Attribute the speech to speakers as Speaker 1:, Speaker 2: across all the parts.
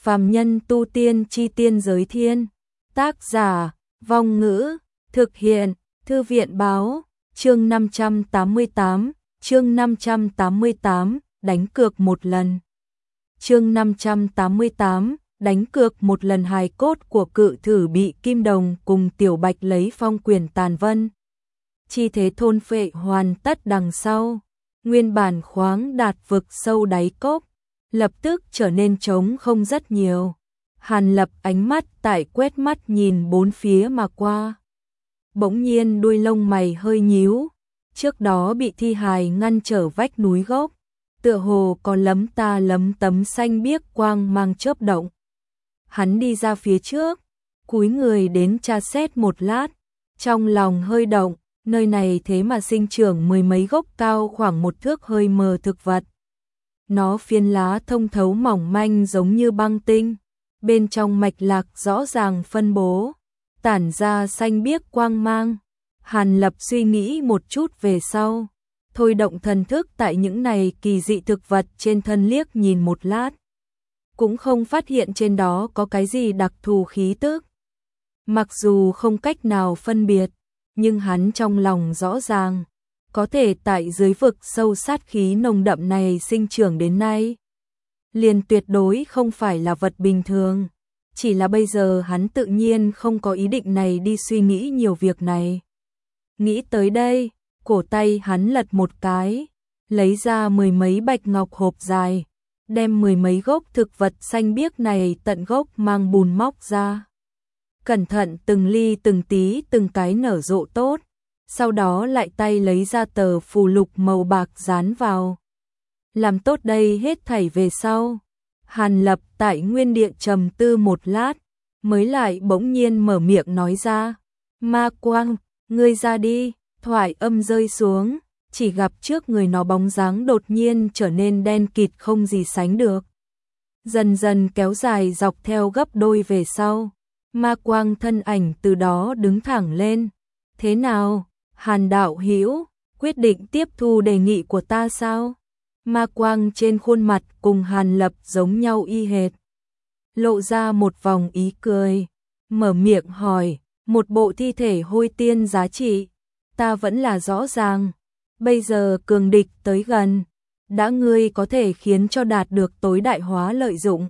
Speaker 1: Phàm nhân tu tiên chi tiên giới thiên. Tác giả, Vong Ngữ, thực hiện, Thư viện báo, chương 588, đánh cược một lần. Chương 588, đánh cược một lần. Hài cốt của Cự Thử bị Kim Đồng cùng Tiểu Bạch lấy phong quyền tàn vân. Chi thế thôn phệ hoàn tất đằng sau, nguyên bản khoáng đạt vực sâu đáy cốc, lập tức trở nên trống không rất nhiều. Hàn Lập ánh mắt tại quét mắt nhìn bốn phía mà qua. Bỗng nhiên đuôi lông mày hơi nhíu, trước đó bị thi hài ngăn trở vách núi gốc, tựa hồ có lấm ta lấm tấm xanh biếc quang mang chớp động. Hắn đi ra phía trước, cúi người đến tra xét một lát, trong lòng hơi động, nơi này thế mà sinh trưởng mười mấy gốc cao khoảng một thước hơi mờ thực vật. Nó phiến lá thông thấu mỏng manh giống như băng tinh, bên trong mạch lạc rõ ràng phân bố, tản ra xanh biếc quang mang. Hàn Lập suy nghĩ một chút về sau, thôi động thần thức tại những này kỳ dị thực vật trên thân liếc nhìn một lát. Cũng không phát hiện trên đó có cái gì đặc thù khí tức. Mặc dù không cách nào phân biệt, nhưng hắn trong lòng rõ ràng, có thể tại dưới vực sâu sát khí nồng đậm này sinh trưởng đến nay, liền tuyệt đối không phải là vật bình thường. Chỉ là bây giờ hắn tự nhiên không có ý định này đi suy nghĩ nhiều việc này. Nghĩ tới đây, cổ tay hắn lật một cái, lấy ra mười mấy bạch ngọc hộp dài, đem mười mấy gốc thực vật xanh biếc này tận gốc mang bùn móc ra. Cẩn thận từng ly từng tí từng cái nở rộ tốt, sau đó lại tay lấy ra tờ phù lục màu bạc dán vào. Làm tốt đây hết thảy về sau, Hàn Lập tại nguyên địa trầm tư một lát, mới lại bỗng nhiên mở miệng nói ra, Ma Quang, ngươi ra đi. Thoại âm rơi xuống, chỉ gặp trước người nó bóng dáng đột nhiên trở nên đen kịt không gì sánh được. Dần dần kéo dài dọc theo gấp đôi về sau, Ma Quang thân ảnh từ đó đứng thẳng lên. Thế nào, Hàn đạo hữu, quyết định tiếp thu đề nghị của ta sao? Ma Quang trên khuôn mặt cùng Hàn Lập giống nhau y hệt, lộ ra một vòng ý cười, mở miệng hỏi, một bộ thi thể hôi tiên giá trị, ta vẫn là rõ ràng. Bây giờ cường địch tới gần, đã ngươi có thể khiến cho đạt được tối đại hóa lợi dụng,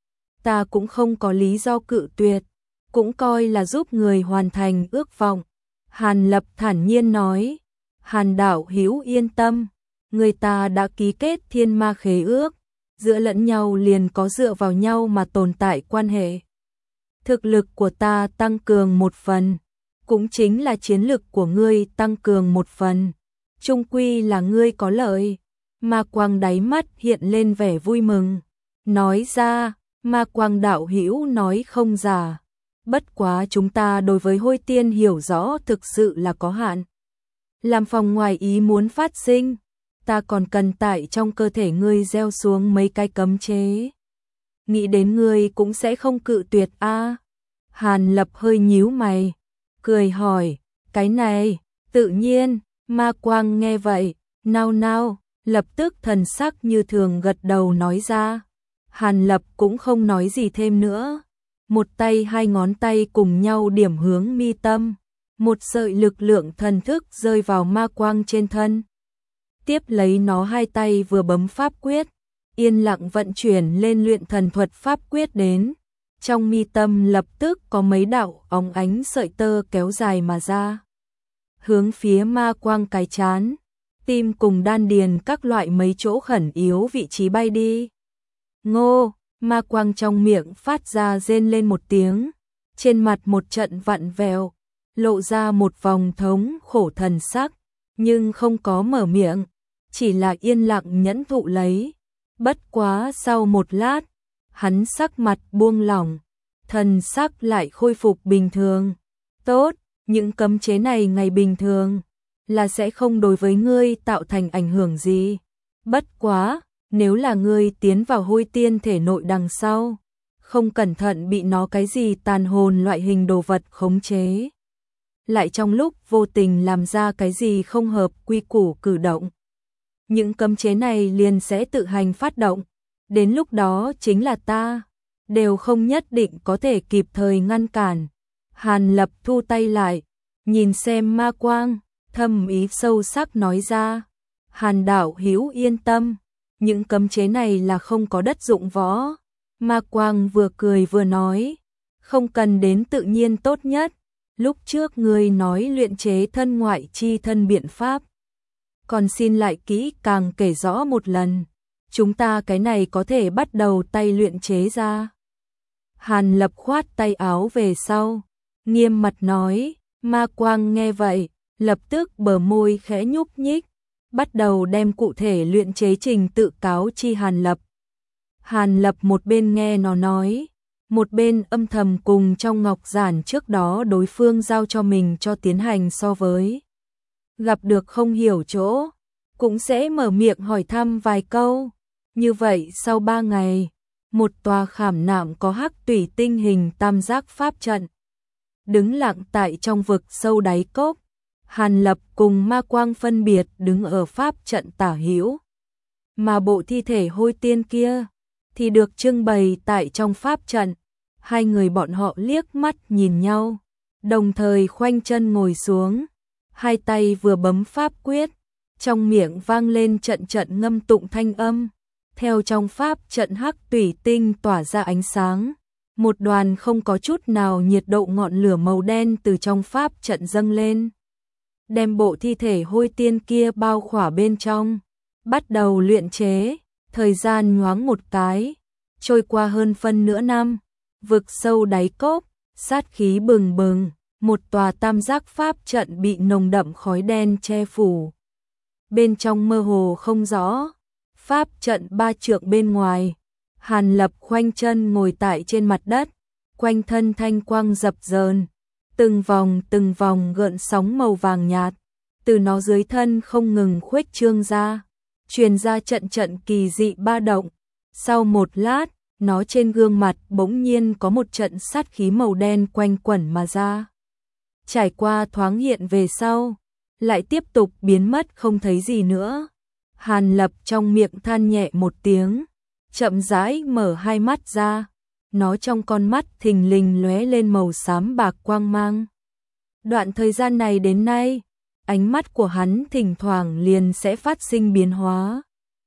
Speaker 1: ta cũng không có lý do cự tuyệt, cũng coi là giúp người hoàn thành ước vọng. Hàn Lập thản nhiên nói, Hàn đạo hữu yên tâm, người ta đã ký kết thiên ma khế ước, giữa lẫn nhau liền có dựa vào nhau mà tồn tại quan hệ. Thực lực của ta tăng cường một phần, cũng chính là chiến lực của ngươi tăng cường một phần, chung quy là ngươi có lợi. Ma Quang đáy mắt hiện lên vẻ vui mừng, nói ra, Ma Quang đạo hữu nói không giả, bất quá chúng ta đối với hôi tiên hiểu rõ thực sự là có hạn. Làm phòng ngoài ý muốn phát sinh, ta còn cần tại trong cơ thể ngươi gieo xuống mấy cái cấm chế. Nghĩ đến ngươi cũng sẽ không cự tuyệt a. Hàn Lập hơi nhíu mày, cười hỏi, cái này, tự nhiên. Ma Quang nghe vậy, nao nao, lập tức thần sắc như thường gật đầu nói ra. Hàn Lập cũng không nói gì thêm nữa, một tay hai ngón tay cùng nhau điểm hướng mi tâm, một sợi lực lượng thần thức rơi vào Ma Quang trên thân. Tiếp lấy nó hai tay vừa bấm pháp quyết, yên lặng vận chuyển lên luyện thần thuật pháp quyết đến. Trong mi tâm lập tức có mấy đạo óng ánh sợi tơ kéo dài mà ra, hướng phía Ma Quang cái chán, tim cùng đan điền các loại mấy chỗ khẩn yếu vị trí bay đi. Ngô, Ma Quang trong miệng phát ra rên lên một tiếng, trên mặt một trận vặn vẹo, lộ ra một vòng thống khổ thần sắc, nhưng không có mở miệng, chỉ là yên lặng nhẫn thụ lấy. Bất quá sau một lát, hắn sắc mặt buông lỏng, thần sắc lại khôi phục bình thường. Tốt, những cấm chế này ngày bình thường là sẽ không đối với ngươi tạo thành ảnh hưởng gì. Bất quá, nếu là ngươi tiến vào hôi tiên thể nội đằng sau, không cẩn thận bị nó cái gì tàn hồn loại hình đồ vật khống chế, lại trong lúc vô tình làm ra cái gì không hợp quy củ cử động, những cấm chế này liền sẽ tự hành phát động, đến lúc đó chính là ta. đều không nhất định có thể kịp thời ngăn cản. Hàn Lập thu tay lại, nhìn xem ma quang, thâm ý sâu sắc nói ra. Hàn đạo hữu yên tâm, những cấm chế này là không có đất dụng võ. Ma quang vừa cười vừa nói, không cần đến tự nhiên tốt nhất. Lúc trước ngươi nói luyện chế thân ngoại chi thân biện pháp, còn xin lại kỹ càng kể rõ một lần. Chúng ta cái này có thể bắt đầu tay luyện chế ra. Hàn Lập khoát tay áo về sau, nghiêm mặt nói. Ma quang nghe vậy, lập tức bờ môi khẽ nhúc nhích, bắt đầu đem cụ thể luyện chế trình tự cáo chi Hàn Lập. Hàn Lập một bên nghe nó nói, một bên âm thầm cùng trong ngọc giản trước đó đối phương giao cho mình cho tiến hành so với. Gặp được không hiểu chỗ, cũng sẽ mở miệng hỏi thăm vài câu. Như vậy sau 3 ngày, một tòa khảm nạm có hắc tủy tinh hình tam giác pháp trận đứng lặng tại trong vực sâu đáy cốc. Hàn Lập cùng ma quang phân biệt đứng ở pháp trận tả hữu, mà bộ thi thể hôi tiên kia thì được trưng bày tại trong pháp trận. Hai người bọn họ liếc mắt nhìn nhau, đồng thời khoanh chân ngồi xuống, hai tay vừa bấm pháp quyết, trong miệng vang lên trận trận ngâm tụng thanh âm. Theo trong pháp trận hắc tủy tinh tỏa ra ánh sáng, một đoàn không có chút nào nhiệt độ ngọn lửa màu đen từ trong pháp trận dâng lên, đem bộ thi thể hôi tiên kia bao khỏa bên trong, bắt đầu luyện chế. Thời gian nhoáng một cái, trôi qua hơn phân nửa năm, vực sâu đáy cốc, sát khí bừng bừng, một tòa tam giác pháp trận bị nồng đậm khói đen che phủ. Bên trong mơ hồ không rõ, pháp trận 3 trượng bên ngoài, Hàn Lập khoanh chân ngồi tại trên mặt đất, quanh thân thanh quang dập dờn, từng vòng gợn sóng màu vàng nhạt, từ nó dưới thân không ngừng khuếch trương ra, truyền ra trận trận kỳ dị ba động. Sau một lát, nó trên gương mặt bỗng nhiên có một trận sát khí màu đen quanh quẩn mà ra. Trải qua thoáng hiện về sau, lại tiếp tục biến mất không thấy gì nữa. Hàn Lập trong miệng than nhẹ một tiếng, chậm rãi mở hai mắt ra, nó trong con mắt thình lình lóe lên màu xám bạc quang mang. Đoạn thời gian này đến nay, ánh mắt của hắn thỉnh thoảng liền sẽ phát sinh biến hóa.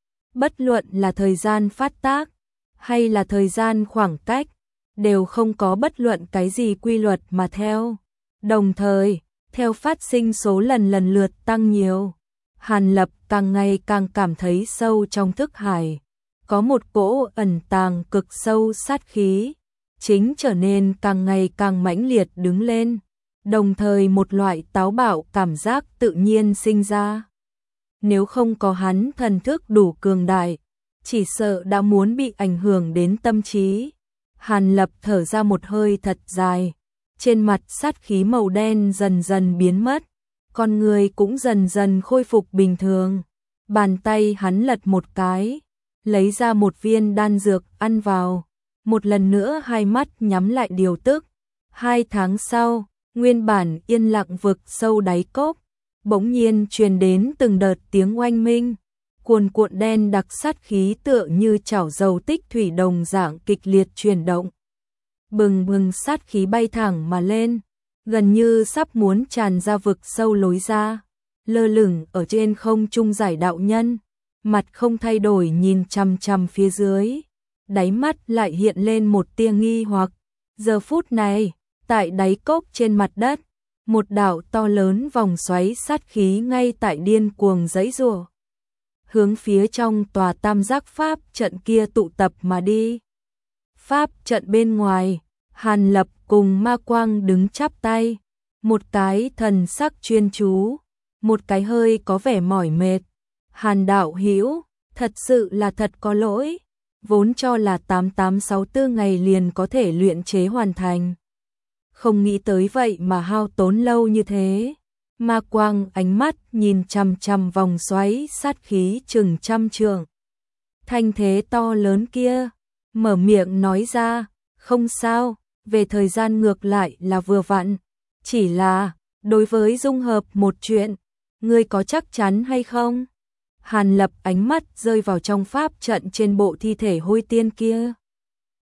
Speaker 1: Bất luận là thời gian phát tác, hay là thời gian khoảng cách, đều không có bất luận cái gì quy luật mà theo. Đồng thời, theo phát sinh số lần lượt tăng nhiều, Hàn Lập càng ngày càng cảm thấy sâu trong thức hải, có một cỗ ẩn tàng cực sâu sát khí, chính trở nên càng ngày càng mãnh liệt đứng lên, đồng thời một loại táo bạo cảm giác tự nhiên sinh ra. Nếu không có hắn thần thức đủ cường đại, chỉ sợ đã muốn bị ảnh hưởng đến tâm trí. Hàn Lập thở ra một hơi thật dài, trên mặt sát khí màu đen dần dần biến mất, con người cũng dần dần khôi phục bình thường. Bàn tay hắn lật một cái, lấy ra một viên đan dược ăn vào, một lần nữa hai mắt nhắm lại điều tức. 2 tháng sau, nguyên bản yên lặng vực sâu đáy cốc, bỗng nhiên truyền đến từng đợt tiếng oanh minh, cuồn cuộn đen đặc sát khí tựa như chảo dầu tích thủy đồng dạng kịch liệt chuyển động. Bừng bừng sát khí bay thẳng mà lên, gần như sắp muốn tràn ra vực sâu lối ra. Lơ lửng ở trên không trung Giải đạo nhân, mặt không thay đổi nhìn chằm chằm phía dưới, đáy mắt lại hiện lên một tia nghi hoặc. Giờ phút này, tại đáy cốc trên mặt đất, một đạo to lớn vòng xoáy sát khí ngay tại điên cuồng giãy giụa, hướng phía trong tòa tam giác pháp trận kia tụ tập mà đi. Pháp trận bên ngoài, Hàn Lập cùng ma quang đứng chắp tay, một cái thần sắc chuyên chú, một cái hơi có vẻ mỏi mệt. Hàn đạo hữu, thật sự là thật có lỗi, vốn cho là 8864 ngày liền có thể luyện chế hoàn thành, không nghĩ tới vậy mà hao tốn lâu như thế. Ma quang ánh mắt nhìn chằm chằm vòng xoáy sát khí chừng 100 trượng, thanh thế to lớn kia, mở miệng nói ra, không sao, về thời gian ngược lại là vừa vặn, chỉ là, đối với dung hợp một chuyện, ngươi có chắc chắn hay không? Hàn Lập ánh mắt rơi vào trong pháp trận trên bộ thi thể hôi tiên kia.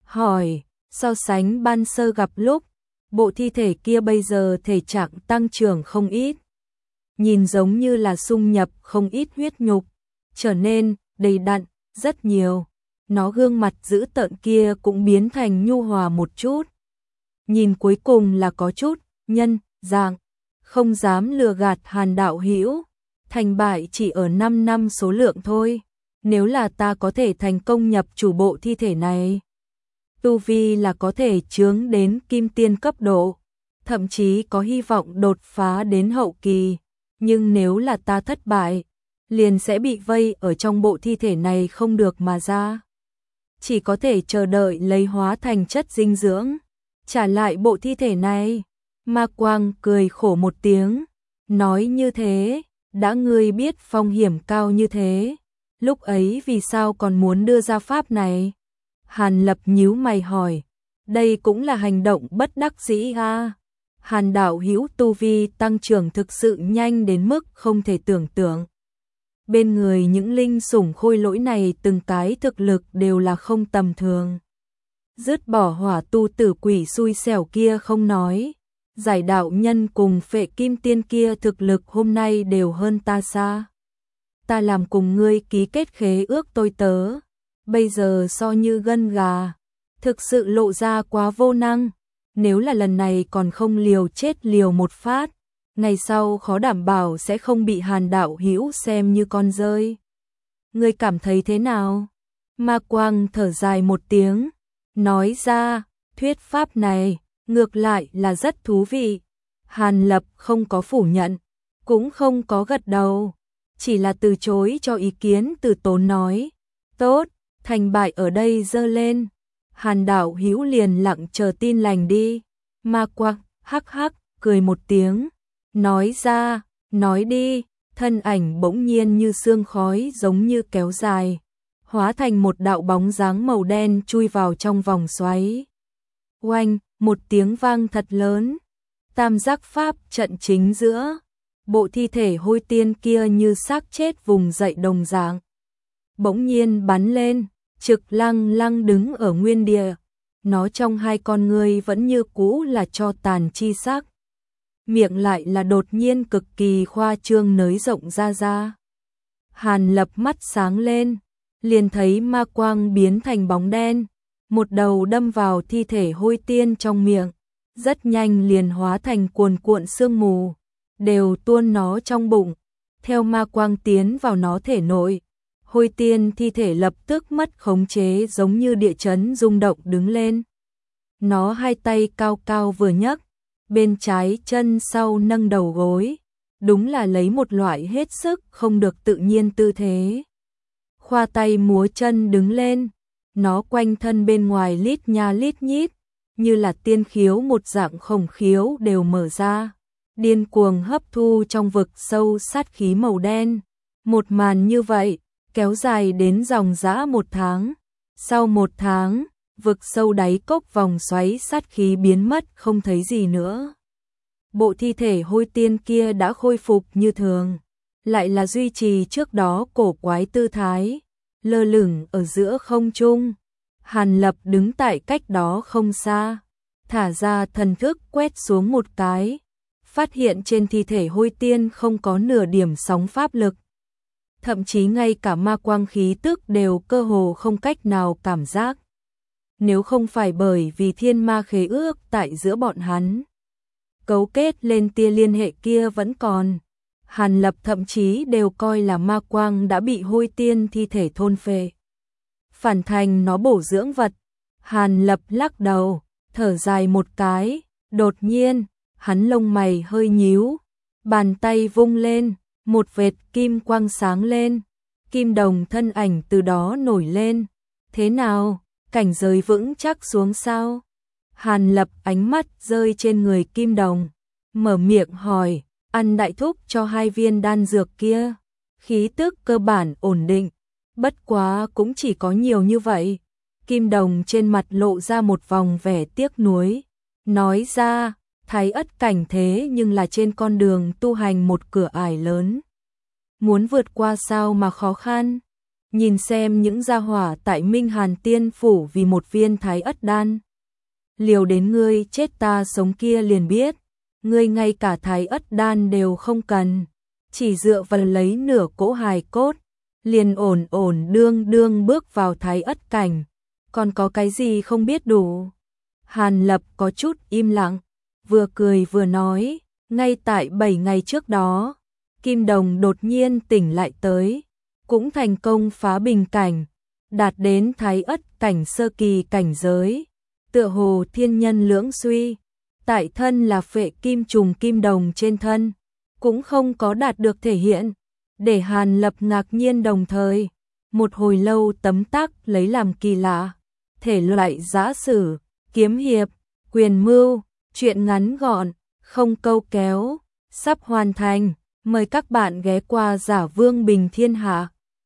Speaker 1: hỏi, so sánh ban sơ gặp lúc, bộ thi thể kia bây giờ thể trạng tăng trưởng không ít. Nhìn giống như là xung nhập không ít huyết nhục, trở nên đầy đặn rất nhiều. Nó gương mặt dữ tợn kia cũng biến thành nhu hòa một chút. Nhìn cuối cùng là có chút nhân dạng, không dám lừa gạt Hàn đạo hữu, thành bại chỉ ở 5 năm số lượng thôi. Nếu là ta có thể thành công nhập chủ bộ thi thể này, tu vi là có thể chướng đến kim tiên cấp độ, thậm chí có hy vọng đột phá đến hậu kỳ. Nhưng nếu là ta thất bại, liền sẽ bị vây ở trong bộ thi thể này không được mà ra. Chỉ có thể chờ đợi lấy hóa thành chất dinh dưỡng, trả lại bộ thi thể này. Ma Quang cười khổ một tiếng, nói như thế, đã ngươi biết phong hiểm cao như thế, lúc ấy vì sao còn muốn đưa ra pháp này? Hàn Lập nhíu mày hỏi, đây cũng là hành động bất đắc dĩ a. Hàn đạo hữu tu vi tăng trưởng thực sự nhanh đến mức không thể tưởng tượng. Bên người những linh sủng khôi lỗi này từng cái thực lực đều là không tầm thường. Dứt bỏ hỏa tu tử quỷ xui xẻo kia không nói, giải đạo nhân cùng phệ kim tiên kia thực lực hôm nay đều hơn ta xa. Ta làm cùng ngươi ký kết khế ước tôi tớ, bây giờ so như gân gà, thực sự lộ ra quá vô năng. Nếu là lần này còn không liều chết liều một phát, ngày sau khó đảm bảo sẽ không bị Hàn đạo hữu xem như con rơi. Ngươi cảm thấy thế nào? Ma Quang thở dài một tiếng, nói ra, thuyết pháp này ngược lại là rất thú vị. Hàn Lập không có phủ nhận, cũng không có gật đầu, chỉ là từ chối cho ý kiến từ tốn nói, tốt, thành bại ở đây dơ lên. Hàn đạo hữu liền lặng chờ tin lành đi. Ma Quang hắc hắc cười một tiếng, nói ra, nói đi. Thân ảnh bỗng nhiên như sương khói giống như kéo dài, hóa thành một đạo bóng dáng màu đen chui vào trong vòng xoáy. Oanh, một tiếng vang thật lớn, tam giác pháp trận chính giữa, bộ thi thể hôi tiên kia như xác chết vùng dậy đồng dạng, bỗng nhiên bắn lên, trực lăng lăng đứng ở nguyên địa. Nó trong hai con ngươi vẫn như cũ là tro tàn chi sắc, miệng lại là đột nhiên cực kỳ khoa trương nới rộng ra. Hàn Lập mắt sáng lên, liền thấy ma quang biến thành bóng đen, một đầu đâm vào thi thể hôi tiên trong miệng, rất nhanh liền hóa thành cuồn cuộn sương mù, đều tuôn nó trong bụng. Theo ma quang tiến vào nó thể nội, hôi tiên thi thể lập tức mất khống chế giống như địa chấn rung động đứng lên. Nó hai tay cao cao vừa nhấc, bên trái chân sau nâng đầu gối, đúng là lấy một loại hết sức không được tự nhiên tư thế. Khoa tay múa chân đứng lên, nó quanh thân bên ngoài lít nha lít nhít, như là tiên khiếu một dạng khổng khiếu đều mở ra, điên cuồng hấp thu trong vực sâu sát khí màu đen. Một màn như vậy, kéo dài đến dòng dã 1 tháng. Sau 1 tháng, vực sâu đáy cốc vòng xoáy sát khí biến mất không thấy gì nữa. Bộ thi thể hôi tiên kia đã khôi phục như thường, lại là duy trì trước đó cổ quái tư thái, lơ lửng ở giữa không trung. Hàn Lập đứng tại cách đó không xa, thả ra thần thức quét xuống một cái, phát hiện trên thi thể hôi tiên không có nửa điểm sóng pháp lực. Thậm chí ngay cả ma quang khí tức đều cơ hồ không cách nào cảm giác. Nếu không phải bởi vì thiên ma khế ước tại giữa bọn hắn, cấu kết lên tia liên hệ kia vẫn còn, Hàn Lập thậm chí đều coi là ma quang đã bị hôi tiên thi thể thôn phệ, phản thành nó bổ dưỡng vật. Hàn Lập lắc đầu, thở dài một cái, đột nhiên, hắn lông mày hơi nhíu, bàn tay vung lên, một vệt kim quang sáng lên, kim đồng thân ảnh từ đó nổi lên. Thế nào, cảnh giới vững chắc xuống sao? Hàn Lập ánh mắt rơi trên người kim đồng, mở miệng hỏi, ăn đại thúc cho 2 viên đan dược kia, khí tức cơ bản ổn định, bất quá cũng chỉ có nhiều như vậy. Kim đồng trên mặt lộ ra một vòng vẻ tiếc nuối, nói ra, thái ất cảnh thế nhưng là trên con đường tu hành một cửa ải lớn. Muốn vượt qua sao mà khó khăn, Nhìn xem những gia hỏa tại Minh Hàn Tiên Phủ vì một viên thái ất đan. Liều đến ngươi chết ta sống kia liền biết, ngươi ngay cả thái ất đan đều không cần, chỉ dựa vào lấy nửa cỗ hài cốt, liền ổn ổn đương đương bước vào thái ất cảnh, còn có cái gì không biết đủ. Hàn Lập có chút im lặng, vừa cười vừa nói, ngay tại 7 ngày trước đó, Kim Đồng đột nhiên tỉnh lại tới, cũng thành công phá bình cảnh, đạt đến thái ất cảnh sơ kỳ cảnh giới, tựa hồ thiên nhân lưỡng suy, tại thân là phệ kim trùng kim đồng trên thân, cũng không có đạt được thể hiện, để Hàn Lập ngạc nhiên đồng thời, một hồi lâu tấm tắc lấy làm kỳ lạ, thể loại giã sử, kiếm hiệp, quyền mưu, truyện ngắn gọn, không câu kéo, sắp hoàn thành, mời các bạn ghé qua Giả Vương Bình Thiên Hạ.